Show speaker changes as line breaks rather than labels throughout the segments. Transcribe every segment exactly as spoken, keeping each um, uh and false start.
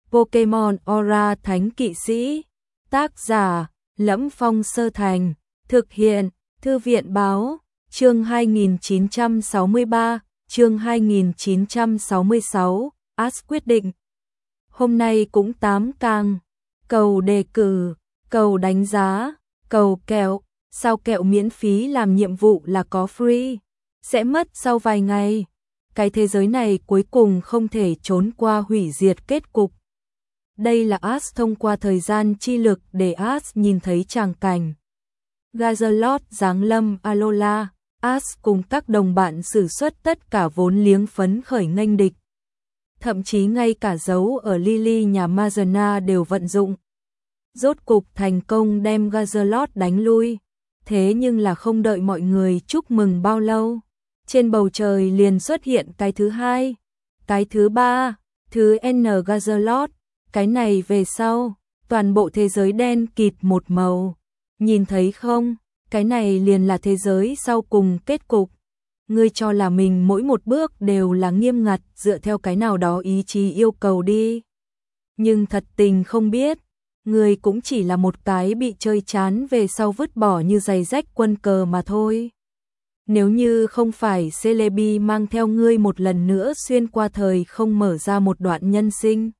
Pokemon Aura Thánh Kỵ Sĩ. Tác giả: Lẫm Phong Sơ Thành. Thực hiện: Thư viện Báo. Chương hai nghìn chín trăm sáu mươi ba, chương hai nghìn chín trăm sáu mươi sáu, Ash quyết định. Hôm nay cũng tám càng. Cầu đề cử, cầu đánh giá, cầu kẹo. Sao kẹo miễn phí làm nhiệm vụ là có free? Sẽ mất sau vài ngày. Cái thế giới này cuối cùng không thể trốn qua hủy diệt kết cục. Đây là Ash thông qua thời gian chi lực để Ash nhìn thấy tràng cảnh. Gazalot giáng lâm Alola, Ash cùng các đồng bạn sử xuất tất cả vốn liếng phấn khởi nghênh địch. Thậm chí ngay cả dấu ở Lily nhà Mazana đều vận dụng. Rốt cục thành công đem Gazalot đánh lui. Thế nhưng là không đợi mọi người chúc mừng bao lâu. Trên bầu trời liền xuất hiện cái thứ hai, cái thứ ba, thứ N Gazalot. Cái này về sau, toàn bộ thế giới đen kịt một màu. Nhìn thấy không, cái này liền là thế giới sau cùng kết cục. Ngươi cho là mình mỗi một bước đều là nghiêm ngặt dựa theo cái nào đó ý chí yêu cầu đi. Nhưng thật tình không biết, ngươi cũng chỉ là một cái bị chơi chán về sau vứt bỏ như giày rách quân cờ mà thôi. Nếu như không phải Celebi mang theo ngươi một lần nữa xuyên qua thời không mở ra một đoạn nhân sinh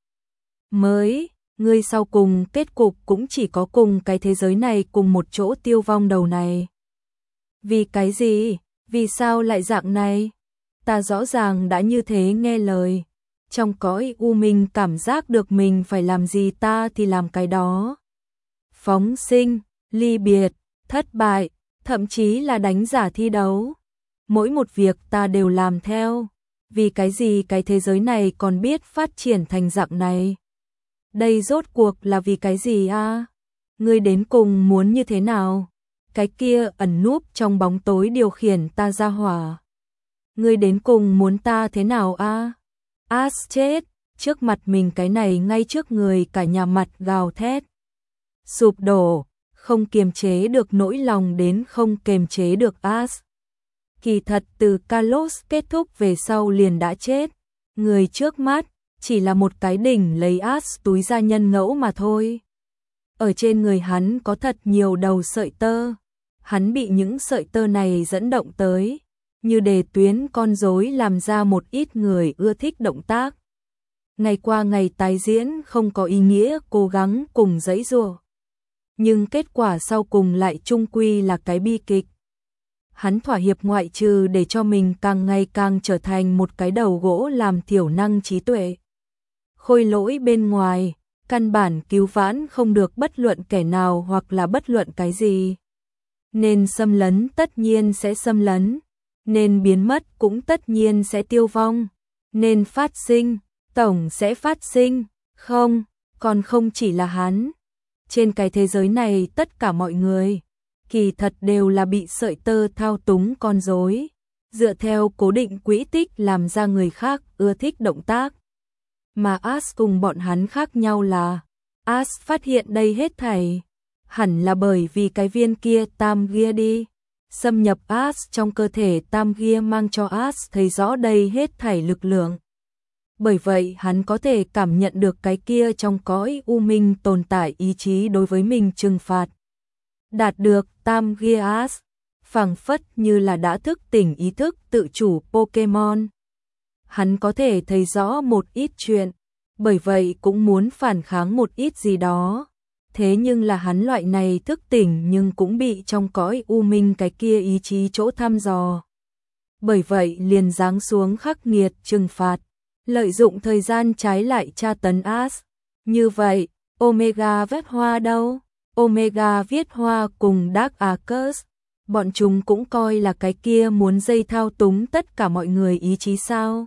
mới, ngươi sau cùng kết cục cũng chỉ có cùng cái thế giới này cùng một chỗ tiêu vong đầu này. Vì cái gì? Vì sao lại dạng này? Ta rõ ràng đã như thế nghe lời. Trong cõi u minh cảm giác được mình phải làm gì ta thì làm cái đó. Phóng sinh, ly biệt, thất bại, thậm chí là đánh giả thi đấu. Mỗi một việc ta đều làm theo. Vì cái gì cái thế giới này còn biết phát triển thành dạng này? Đây rốt cuộc là vì cái gì a? À? Ngươi đến cùng muốn như thế nào? Cái kia ẩn núp trong bóng tối điều khiển ta ra hỏa. Ngươi đến cùng muốn ta thế nào a? À? Ash chết, trước mặt mình cái này ngay trước người cả nhà mặt gào thét. Sụp đổ, không kiềm chế được nỗi lòng đến không kiềm chế được Ash. Kỳ thật từ Kalos kết thúc về sau liền đã chết. Người trước mắt chỉ là một cái đỉnh lấy Ash túi da nhân ngẫu mà thôi. Ở trên người hắn có thật nhiều đầu sợi tơ. Hắn bị những sợi tơ này dẫn động tới, như đề tuyến con rối làm ra một ít người ưa thích động tác. Ngày qua ngày tái diễn không có ý nghĩa cố gắng cùng giãy giụa. Nhưng kết quả sau cùng lại chung quy là cái bi kịch. Hắn thỏa hiệp ngoại trừ để cho mình càng ngày càng trở thành một cái đầu gỗ làm thiểu năng trí tuệ. Khôi lỗi bên ngoài, căn bản cứu vãn không được bất luận kẻ nào hoặc là bất luận cái gì. Nên xâm lấn tất nhiên sẽ xâm lấn, nên biến mất cũng tất nhiên sẽ tiêu vong, nên phát sinh, tổng sẽ phát sinh, không, còn không chỉ là hắn. Trên cái thế giới này tất cả mọi người, kỳ thật đều là bị sợi tơ thao túng con rối, dựa theo cố định quỹ tích làm ra người khác ưa thích động tác. Mà Ash cùng bọn hắn khác nhau là, Ash phát hiện đây hết thảy hẳn là bởi vì cái viên kia tam gia đi. Xâm nhập Ash trong cơ thể tam gia mang cho Ash thấy rõ đây hết thảy lực lượng. Bởi vậy hắn có thể cảm nhận được cái kia trong cõi u minh tồn tại ý chí đối với mình trừng phạt. Đạt được tam gia Ash, phảng phất như là đã thức tỉnh ý thức tự chủ Pokemon. Hắn có thể thấy rõ một ít chuyện, bởi vậy cũng muốn phản kháng một ít gì đó. Thế nhưng là hắn loại này thức tỉnh nhưng cũng bị trong cõi u minh cái kia ý chí chỗ thăm dò. Bởi vậy liền giáng xuống khắc nghiệt trừng phạt, lợi dụng thời gian trái lại tra tấn Ash. Như vậy, Omega viết hoa đâu? Omega viết hoa cùng Dark Arcus, bọn chúng cũng coi là cái kia muốn dây thao túng tất cả mọi người ý chí sao?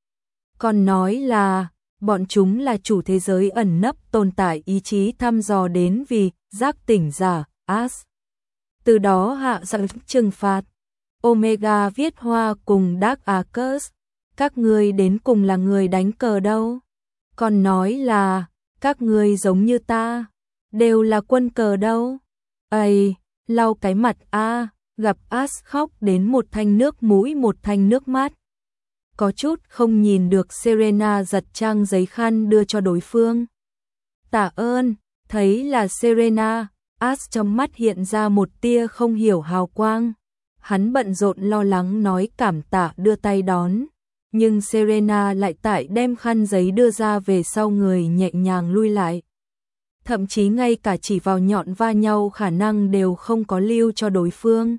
Còn nói là bọn chúng là chủ thế giới ẩn nấp tồn tại ý chí thăm dò đến vì giác tỉnh giả, Ash. Từ đó hạ dạng trừng phạt. Omega viết hoa cùng Dark Arcus, các ngươi đến cùng là người đánh cờ đâu? Còn nói là các ngươi giống như ta, đều là quân cờ đâu? Ây, lau cái mặt a, gặp Ash khóc đến một thanh nước mũi một thanh nước mắt. Có chút không nhìn được Serena giật trang giấy khăn đưa cho đối phương. Tạ ơn, thấy là Serena, As trong mắt hiện ra một tia không hiểu hào quang. Hắn bận rộn lo lắng nói cảm tạ đưa tay đón, nhưng Serena lại tại đem khăn giấy đưa ra về sau người nhẹ nhàng lui lại. Thậm chí ngay cả chỉ vào nhọn va nhau khả năng đều không có lưu cho đối phương.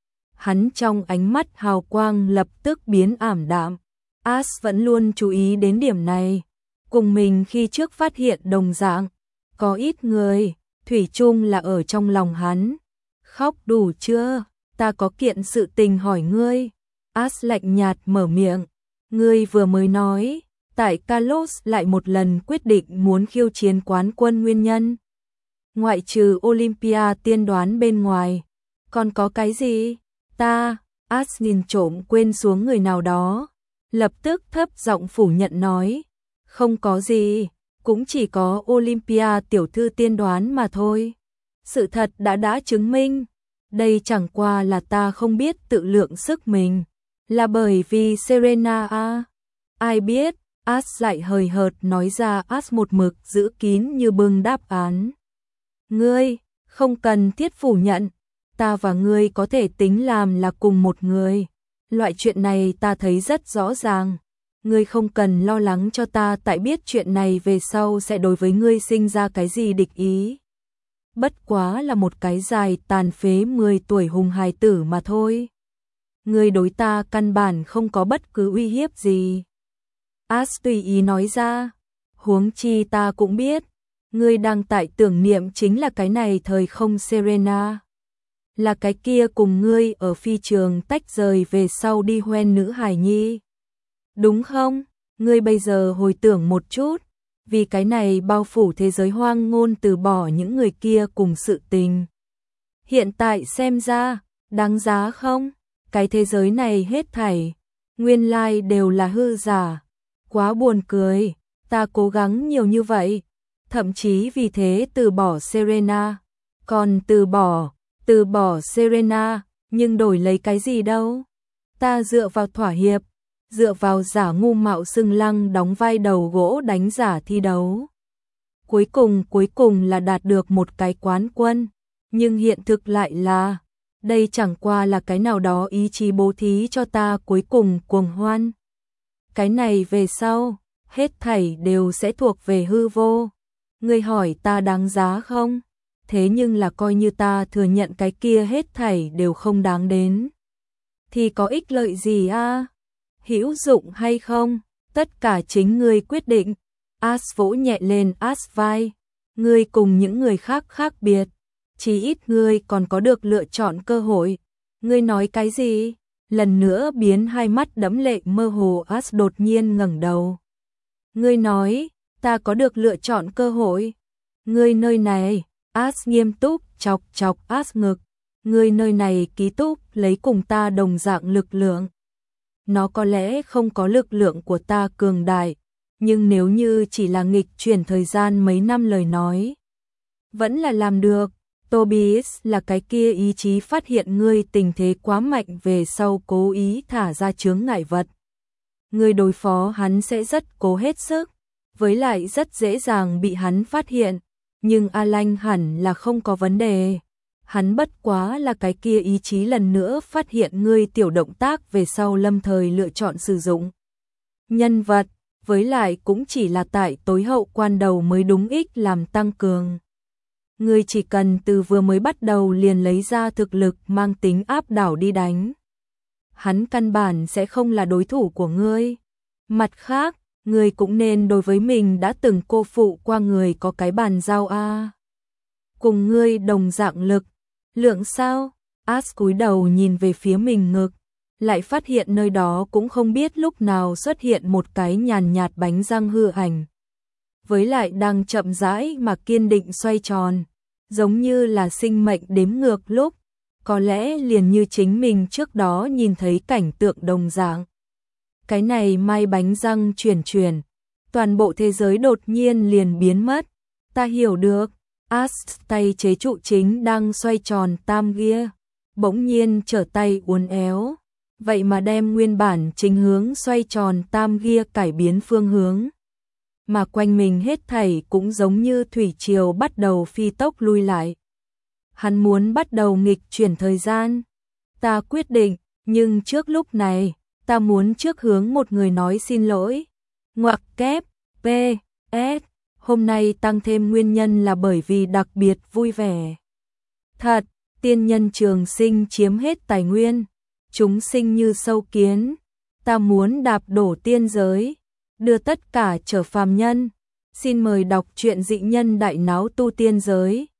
Hắn trong ánh mắt hào quang lập tức biến ảm đạm. As vẫn luôn chú ý đến điểm này. Cùng mình khi trước phát hiện đồng dạng, có ít người, thủy chung là ở trong lòng hắn. Khóc đủ chưa? Ta có kiện sự tình hỏi ngươi. As lạnh nhạt mở miệng. Ngươi vừa mới nói, tại Carlos lại một lần quyết định muốn khiêu chiến quán quân nguyên nhân. Ngoại trừ Olympia tiên đoán bên ngoài, còn có cái gì? Ta, As nhìn trộm quên xuống người nào đó, lập tức thấp giọng phủ nhận nói, không có gì, cũng chỉ có Olympia tiểu thư tiên đoán mà thôi. Sự thật đã đã chứng minh, đây chẳng qua là ta không biết tự lượng sức mình, là bởi vì Serena à? Ai biết? As lại hời hợt nói ra. As một mực giữ kín như bưng đáp án. Ngươi, không cần thiết phủ nhận, ta và ngươi có thể tính làm là cùng một người. Loại chuyện này ta thấy rất rõ ràng. Ngươi không cần lo lắng cho ta tại biết chuyện này về sau sẽ đối với ngươi sinh ra cái gì địch ý. Bất quá là một cái dài tàn phế mười tuổi hùng hài tử mà thôi. Ngươi đối ta căn bản không có bất cứ uy hiếp gì. As tùy ý nói ra, huống chi ta cũng biết, ngươi đang tại tưởng niệm chính là cái này thời không Serena. Là cái kia cùng ngươi ở phi trường tách rời về sau đi hoen nữ hài nhi. Đúng không? Ngươi bây giờ hồi tưởng một chút, vì cái này bao phủ thế giới hoang ngôn từ bỏ những người kia cùng sự tình. Hiện tại xem ra, đáng giá không? Cái thế giới này hết thảy, nguyên lai đều là hư giả. Quá buồn cười, ta cố gắng nhiều như vậy, thậm chí vì thế từ bỏ Serena. Còn từ bỏ, từ bỏ Serena, nhưng đổi lấy cái gì đâu? Ta dựa vào thỏa hiệp, dựa vào giả ngu mạo xưng lăng đóng vai đầu gỗ đánh giả thi đấu. Cuối cùng, cuối cùng là đạt được một cái quán quân, nhưng hiện thực lại là, đây chẳng qua là cái nào đó ý chí bố thí cho ta cuối cùng cuồng hoan. Cái này về sau, hết thảy đều sẽ thuộc về hư vô. Ngươi hỏi ta đáng giá không? Thế nhưng là coi như ta thừa nhận cái kia hết thảy đều không đáng đến. Thì có ích lợi gì a? À? Hữu dụng hay không? Tất cả chính ngươi quyết định. As vỗ nhẹ lên As vai. Ngươi cùng những người khác khác biệt. Chỉ ít ngươi còn có được lựa chọn cơ hội. Ngươi nói cái gì? Lần nữa biến hai mắt đẫm lệ mơ hồ. As đột nhiên ngẩng đầu. Ngươi nói, ta có được lựa chọn cơ hội. Ngươi nơi này, As nghiêm túc chọc chọc As ngực. Ngươi nơi này ký túc lấy cùng ta đồng dạng lực lượng. Nó có lẽ không có lực lượng của ta cường đại, nhưng nếu như chỉ là nghịch chuyển thời gian mấy năm lời nói, vẫn là làm được. Tobias là cái kia ý chí phát hiện ngươi tình thế quá mạnh về sau cố ý thả ra chướng ngại vật. Ngươi đối phó hắn sẽ rất cố hết sức, với lại rất dễ dàng bị hắn phát hiện, nhưng Alan hẳn là không có vấn đề. Hắn bất quá là cái kia ý chí lần nữa phát hiện ngươi tiểu động tác về sau lâm thời lựa chọn sử dụng. Nhân vật, với lại cũng chỉ là tại tối hậu quan đầu mới đúng ích làm tăng cường. Ngươi chỉ cần từ vừa mới bắt đầu liền lấy ra thực lực mang tính áp đảo đi đánh. Hắn căn bản sẽ không là đối thủ của ngươi. Mặt khác, ngươi cũng nên đối với mình đã từng cô phụ qua người có cái bàn giao a. Cùng ngươi đồng dạng lực, lượng sao? As cúi đầu nhìn về phía mình ngực, lại phát hiện nơi đó cũng không biết lúc nào xuất hiện một cái nhàn nhạt bánh răng hư ảnh. Với lại đang chậm rãi mà kiên định xoay tròn, giống như là sinh mệnh đếm ngược lúc, có lẽ liền như chính mình trước đó nhìn thấy cảnh tượng đồng dạng. Cái này mai bánh răng chuyển chuyển, toàn bộ thế giới đột nhiên liền biến mất. Ta hiểu được. As tay chế trụ chính đang xoay tròn tam gia, bỗng nhiên trở tay uốn éo, vậy mà đem nguyên bản chính hướng xoay tròn tam gia cải biến phương hướng. mà quanh mình hết thảy cũng giống như thủy triều bắt đầu phi tốc lui lại. Hắn muốn bắt đầu nghịch chuyển thời gian. Ta quyết định, nhưng trước lúc này, ta muốn trước hướng một người nói xin lỗi. Ngoặc kép, P, S, hôm nay tăng thêm nguyên nhân là bởi vì đặc biệt vui vẻ. Thật, tiên nhân trường sinh chiếm hết tài nguyên, chúng sinh như sâu kiến, ta muốn đạp đổ tiên giới, đưa tất cả trở phàm nhân. Xin mời đọc truyện Dị Nhân Đại Náo Tu Tiên Giới.